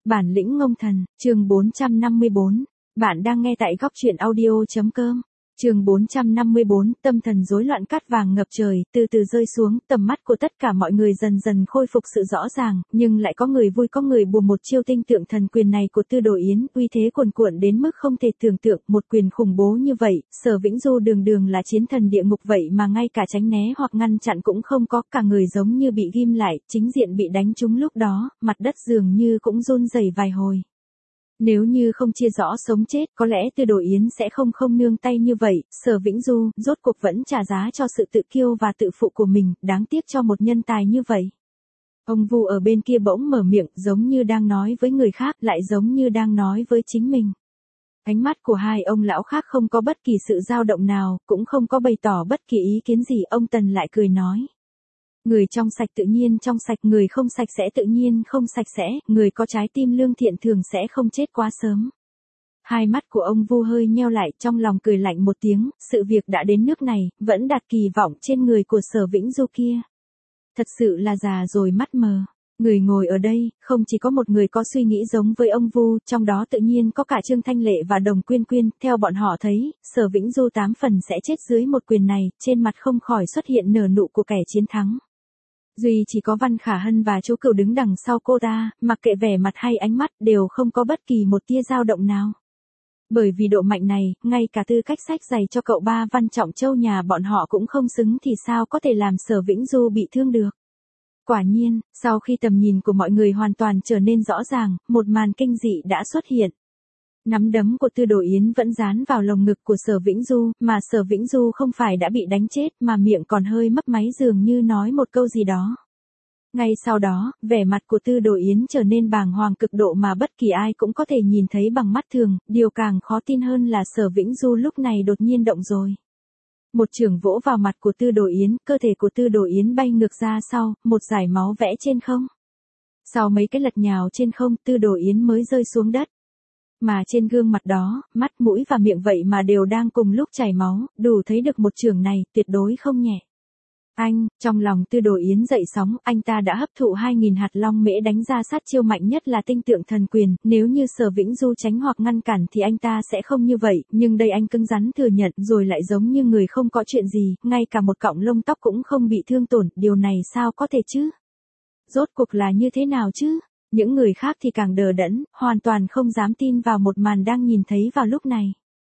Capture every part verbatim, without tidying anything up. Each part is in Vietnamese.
Bản lĩnh ngông thần, chương bốn trăm năm mươi bốn. Bạn đang nghe tại góc truyện audio.com. Chương bốn trăm năm mươi bốn, tâm thần rối loạn cát vàng ngập trời, từ từ rơi xuống, tầm mắt của tất cả mọi người dần dần khôi phục sự rõ ràng, nhưng lại có người vui có người buồn. Một chiêu tinh tượng thần quyền này của Tư Đồ Yến, uy thế cuồn cuộn đến mức không thể tưởng tượng, một quyền khủng bố như vậy, Sở Vĩnh Du đường đường là chiến thần địa ngục vậy mà ngay cả tránh né hoặc ngăn chặn cũng không có, cả người giống như bị ghim lại, chính diện bị đánh trúng lúc đó, mặt đất dường như cũng run rẩy vài hồi. Nếu như không chia rõ sống chết, có lẽ Tư Đồ Yến sẽ không không nương tay như vậy. Sở Vĩnh Du, rốt cuộc vẫn trả giá cho sự tự kiêu và tự phụ của mình, đáng tiếc cho một nhân tài như vậy. Ông Vu ở bên kia bỗng mở miệng, giống như đang nói với người khác, lại giống như đang nói với chính mình. Ánh mắt của hai ông lão khác không có bất kỳ sự dao động nào, cũng không có bày tỏ bất kỳ ý kiến gì. Ông Tần lại cười nói. Người trong sạch tự nhiên trong sạch, người không sạch sẽ tự nhiên không sạch sẽ, người có trái tim lương thiện thường sẽ không chết quá sớm. Hai mắt của ông Vu hơi nheo lại, trong lòng cười lạnh một tiếng, sự việc đã đến nước này, vẫn đặt kỳ vọng trên người của Sở Vĩnh Du kia. Thật sự là già rồi mắt mờ. Người ngồi ở đây, không chỉ có một người có suy nghĩ giống với ông Vu, trong đó tự nhiên có cả Trương Thanh Lệ và Đồng Quyên Quyên, theo bọn họ thấy, Sở Vĩnh Du tám phần sẽ chết dưới một quyền này, trên mặt không khỏi xuất hiện nở nụ của kẻ chiến thắng. Duy chỉ có Văn Khả Hân và Chu Cửu đứng đằng sau cô ta, mặc kệ vẻ mặt hay ánh mắt, đều không có bất kỳ một tia dao động nào. Bởi vì độ mạnh này, ngay cả tư cách sách giày cho cậu ba Văn Trọng Châu nhà bọn họ cũng không xứng thì sao có thể làm Sở Vĩnh Du bị thương được. Quả nhiên, sau khi tầm nhìn của mọi người hoàn toàn trở nên rõ ràng, một màn kinh dị đã xuất hiện. Nắm đấm của Tư Đồ Yến vẫn dán vào lồng ngực của Sở Vĩnh Du, mà Sở Vĩnh Du không phải đã bị đánh chết mà miệng còn hơi mấp máy dường như nói một câu gì đó. Ngay sau đó, vẻ mặt của Tư Đồ Yến trở nên bàng hoàng cực độ mà bất kỳ ai cũng có thể nhìn thấy bằng mắt thường, điều càng khó tin hơn là Sở Vĩnh Du lúc này đột nhiên động rồi. Một chưởng vỗ vào mặt của Tư Đồ Yến, cơ thể của Tư Đồ Yến bay ngược ra sau, một dải máu vẽ trên không. Sau mấy cái lật nhào trên không, Tư Đồ Yến mới rơi xuống đất. Mà trên gương mặt đó, mắt mũi và miệng vậy mà đều đang cùng lúc chảy máu, đủ thấy được một chưởng này tuyệt đối không nhẹ. Anh, trong lòng Tư Đồ Yến dậy sóng, anh ta đã hấp thụ hai nghìn hạt long mễ đánh ra sát chiêu mạnh nhất là tinh tượng thần quyền, nếu như Sở Vĩnh Du tránh hoặc ngăn cản thì anh ta sẽ không như vậy, nhưng đây anh cứng rắn thừa nhận rồi lại giống như người không có chuyện gì, ngay cả một cọng lông tóc cũng không bị thương tổn, điều này sao có thể chứ? Rốt cuộc là như thế nào chứ? Những người khác thì càng đờ đẫn, hoàn toàn không dám tin vào một màn đang nhìn thấy vào lúc này.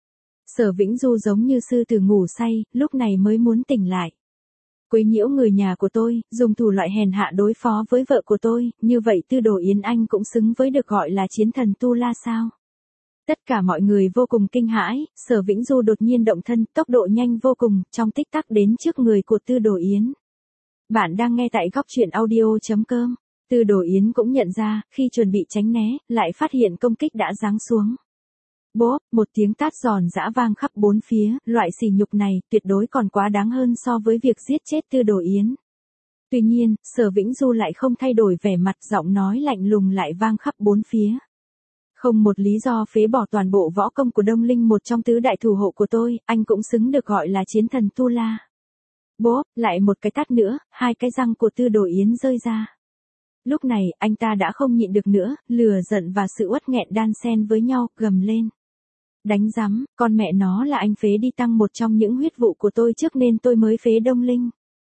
Sở Vĩnh Du giống như sư tử ngủ say, lúc này mới muốn tỉnh lại. Quấy nhiễu người nhà của tôi, dùng thủ loại hèn hạ đối phó với vợ của tôi, như vậy Tư Đồ Yến anh cũng xứng với được gọi là chiến thần Tu La sao? Tất cả mọi người vô cùng kinh hãi, Sở Vĩnh Du đột nhiên động thân, tốc độ nhanh vô cùng, trong tích tắc đến trước người của Tư Đồ Yến. Bạn đang nghe tại góc truyện audio.com. Tư Đồ Yến cũng nhận ra, khi chuẩn bị tránh né, lại phát hiện công kích đã giáng xuống. Bốp, một tiếng tát giòn giã vang khắp bốn phía, loại sỉ nhục này tuyệt đối còn quá đáng hơn so với việc giết chết Tư Đồ Yến. Tuy nhiên, Sở Vĩnh Du lại không thay đổi vẻ mặt, giọng nói lạnh lùng lại vang khắp bốn phía. Không một lý do phế bỏ toàn bộ võ công của Đông Linh, một trong tứ đại thủ hộ của tôi, anh cũng xứng được gọi là chiến thần Tu La. Bốp, lại một cái tát nữa, hai cái răng của Tư Đồ Yến rơi ra. Lúc này, anh ta đã không nhịn được nữa, lừa giận và sự uất nghẹn đan xen với nhau, gầm lên. Đánh rắm, con mẹ nó là anh phế đi tăng một trong những huyết vụ của tôi trước nên tôi mới phế Đông Linh.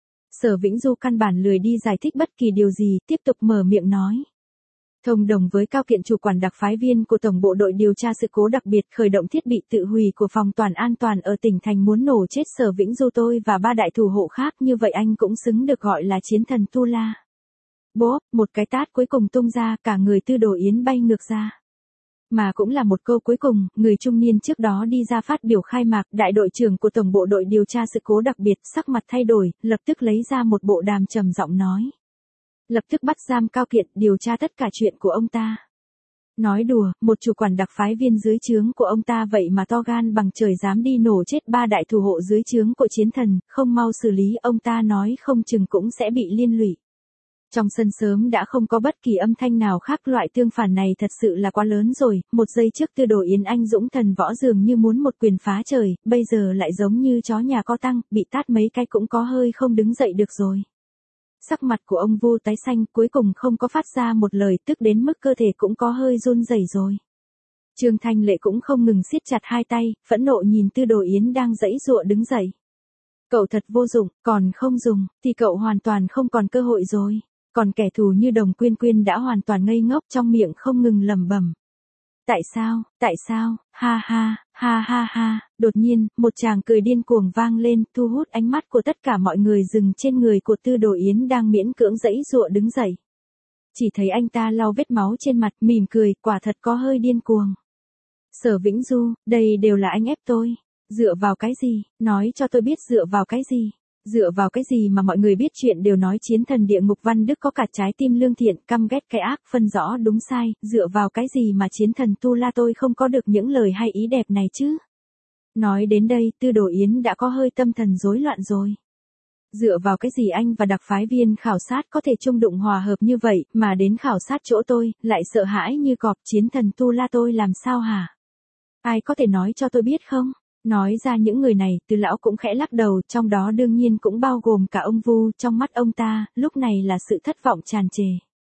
Sở Vĩnh Du căn bản lười đi giải thích bất kỳ điều gì, tiếp tục mở miệng nói. Thông đồng với Cao Kiện chủ quản đặc phái viên của Tổng bộ đội điều tra sự cố đặc biệt khởi động thiết bị tự hủy của phòng toàn an toàn ở tỉnh thành muốn nổ chết Sở Vĩnh Du tôi và ba đại thủ hộ khác, như vậy anh cũng xứng được gọi là chiến thần Tu La. Bốp, một cái tát cuối cùng tung ra, cả người Tư Đồ Yến bay ngược ra. Mà cũng là một câu cuối cùng, người trung niên trước đó đi ra phát biểu khai mạc, đại đội trưởng của Tổng bộ đội điều tra sự cố đặc biệt, sắc mặt thay đổi, lập tức lấy ra một bộ đàm trầm giọng nói. Lập tức bắt giam Cao Kiện, điều tra tất cả chuyện của ông ta. Nói đùa, một chủ quản đặc phái viên dưới trướng của ông ta vậy mà to gan bằng trời dám đi nổ chết ba đại thủ hộ dưới trướng của chiến thần, không mau xử lý ông ta nói không chừng cũng sẽ bị liên lụy. Trong sân sớm đã không có bất kỳ âm thanh nào khác, loại tương phản này thật sự là quá lớn rồi, một giây trước Tư Đồ Yến anh dũng thần võ dường như muốn một quyền phá trời, bây giờ lại giống như chó nhà có tăng, bị tát mấy cái cũng có hơi không đứng dậy được rồi. Sắc mặt của ông Vu tái xanh, cuối cùng không có phát ra một lời, tức đến mức cơ thể cũng có hơi run rẩy rồi. Trương Thanh Lệ cũng không ngừng siết chặt hai tay, phẫn nộ nhìn Tư Đồ Yến đang giãy giụa đứng dậy. Cậu thật vô dụng, còn không dùng, thì cậu hoàn toàn không còn cơ hội rồi. Còn kẻ thù như Đồng Quyên Quyên đã hoàn toàn ngây ngốc, trong miệng không ngừng lẩm bẩm. Tại sao, tại sao, ha ha, ha ha ha, đột nhiên, một tràng cười điên cuồng vang lên, thu hút ánh mắt của tất cả mọi người dừng trên người của Tư Đồ Yến đang miễn cưỡng giãy giụa đứng dậy. Chỉ thấy anh ta lau vết máu trên mặt, mỉm cười, quả thật có hơi điên cuồng. Sở Vĩnh Du, đây đều là anh ép tôi. Dựa vào cái gì, nói cho tôi biết dựa vào cái gì. Dựa vào cái gì mà mọi người biết chuyện đều nói chiến thần địa ngục Văn Đức có cả trái tim lương thiện, căm ghét cái ác, phân rõ đúng sai, dựa vào cái gì mà chiến thần Tu La tôi không có được những lời hay ý đẹp này chứ? Nói đến đây, Tư Đồ Yến đã có hơi tâm thần rối loạn rồi. Dựa vào cái gì anh và đặc phái viên khảo sát có thể chung đụng hòa hợp như vậy, mà đến khảo sát chỗ tôi, lại sợ hãi như cọp, chiến thần Tu La tôi làm sao hả? Ai có thể nói cho tôi biết không? Nói ra những người này, Tư lão cũng khẽ lắc đầu, trong đó đương nhiên cũng bao gồm cả ông Vu, trong mắt ông ta, lúc này là sự thất vọng tràn trề.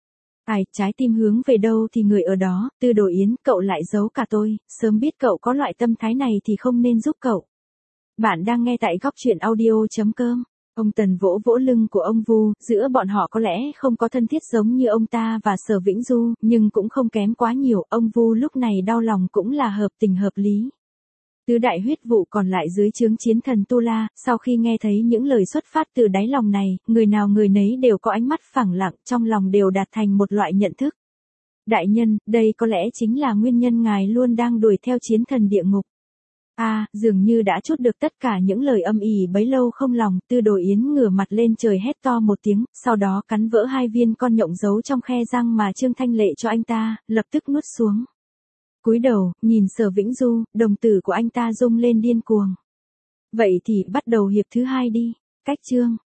Ai, trái tim hướng về đâu thì người ở đó, Tư Đồ Yến, cậu lại giấu cả tôi, sớm biết cậu có loại tâm thái này thì không nên giúp cậu. Bạn đang nghe tại góc truyện audio chấm com. Ông Tần vỗ vỗ lưng của ông Vu, giữa bọn họ có lẽ không có thân thiết giống như ông ta và Sở Vĩnh Du, nhưng cũng không kém quá nhiều, ông Vu lúc này đau lòng cũng là hợp tình hợp lý. Tứ đại huyết vụ còn lại dưới trướng chiến thần Tu La, sau khi nghe thấy những lời xuất phát từ đáy lòng này, người nào người nấy đều có ánh mắt phẳng lặng, trong lòng đều đạt thành một loại nhận thức. Đại nhân, đây có lẽ chính là nguyên nhân ngài luôn đang đuổi theo chiến thần địa ngục. À, dường như đã trút được tất cả những lời âm ỉ bấy lâu không lòng, Tư Đồ Yến ngửa mặt lên trời hét to một tiếng, sau đó cắn vỡ hai viên con nhộng giấu trong khe răng mà Trương Thanh Lệ cho anh ta, lập tức nuốt xuống. Cúi đầu, nhìn Sở Vĩnh Du, đồng tử của anh ta rung lên điên cuồng. Vậy thì bắt đầu hiệp thứ hai đi. Cách chương.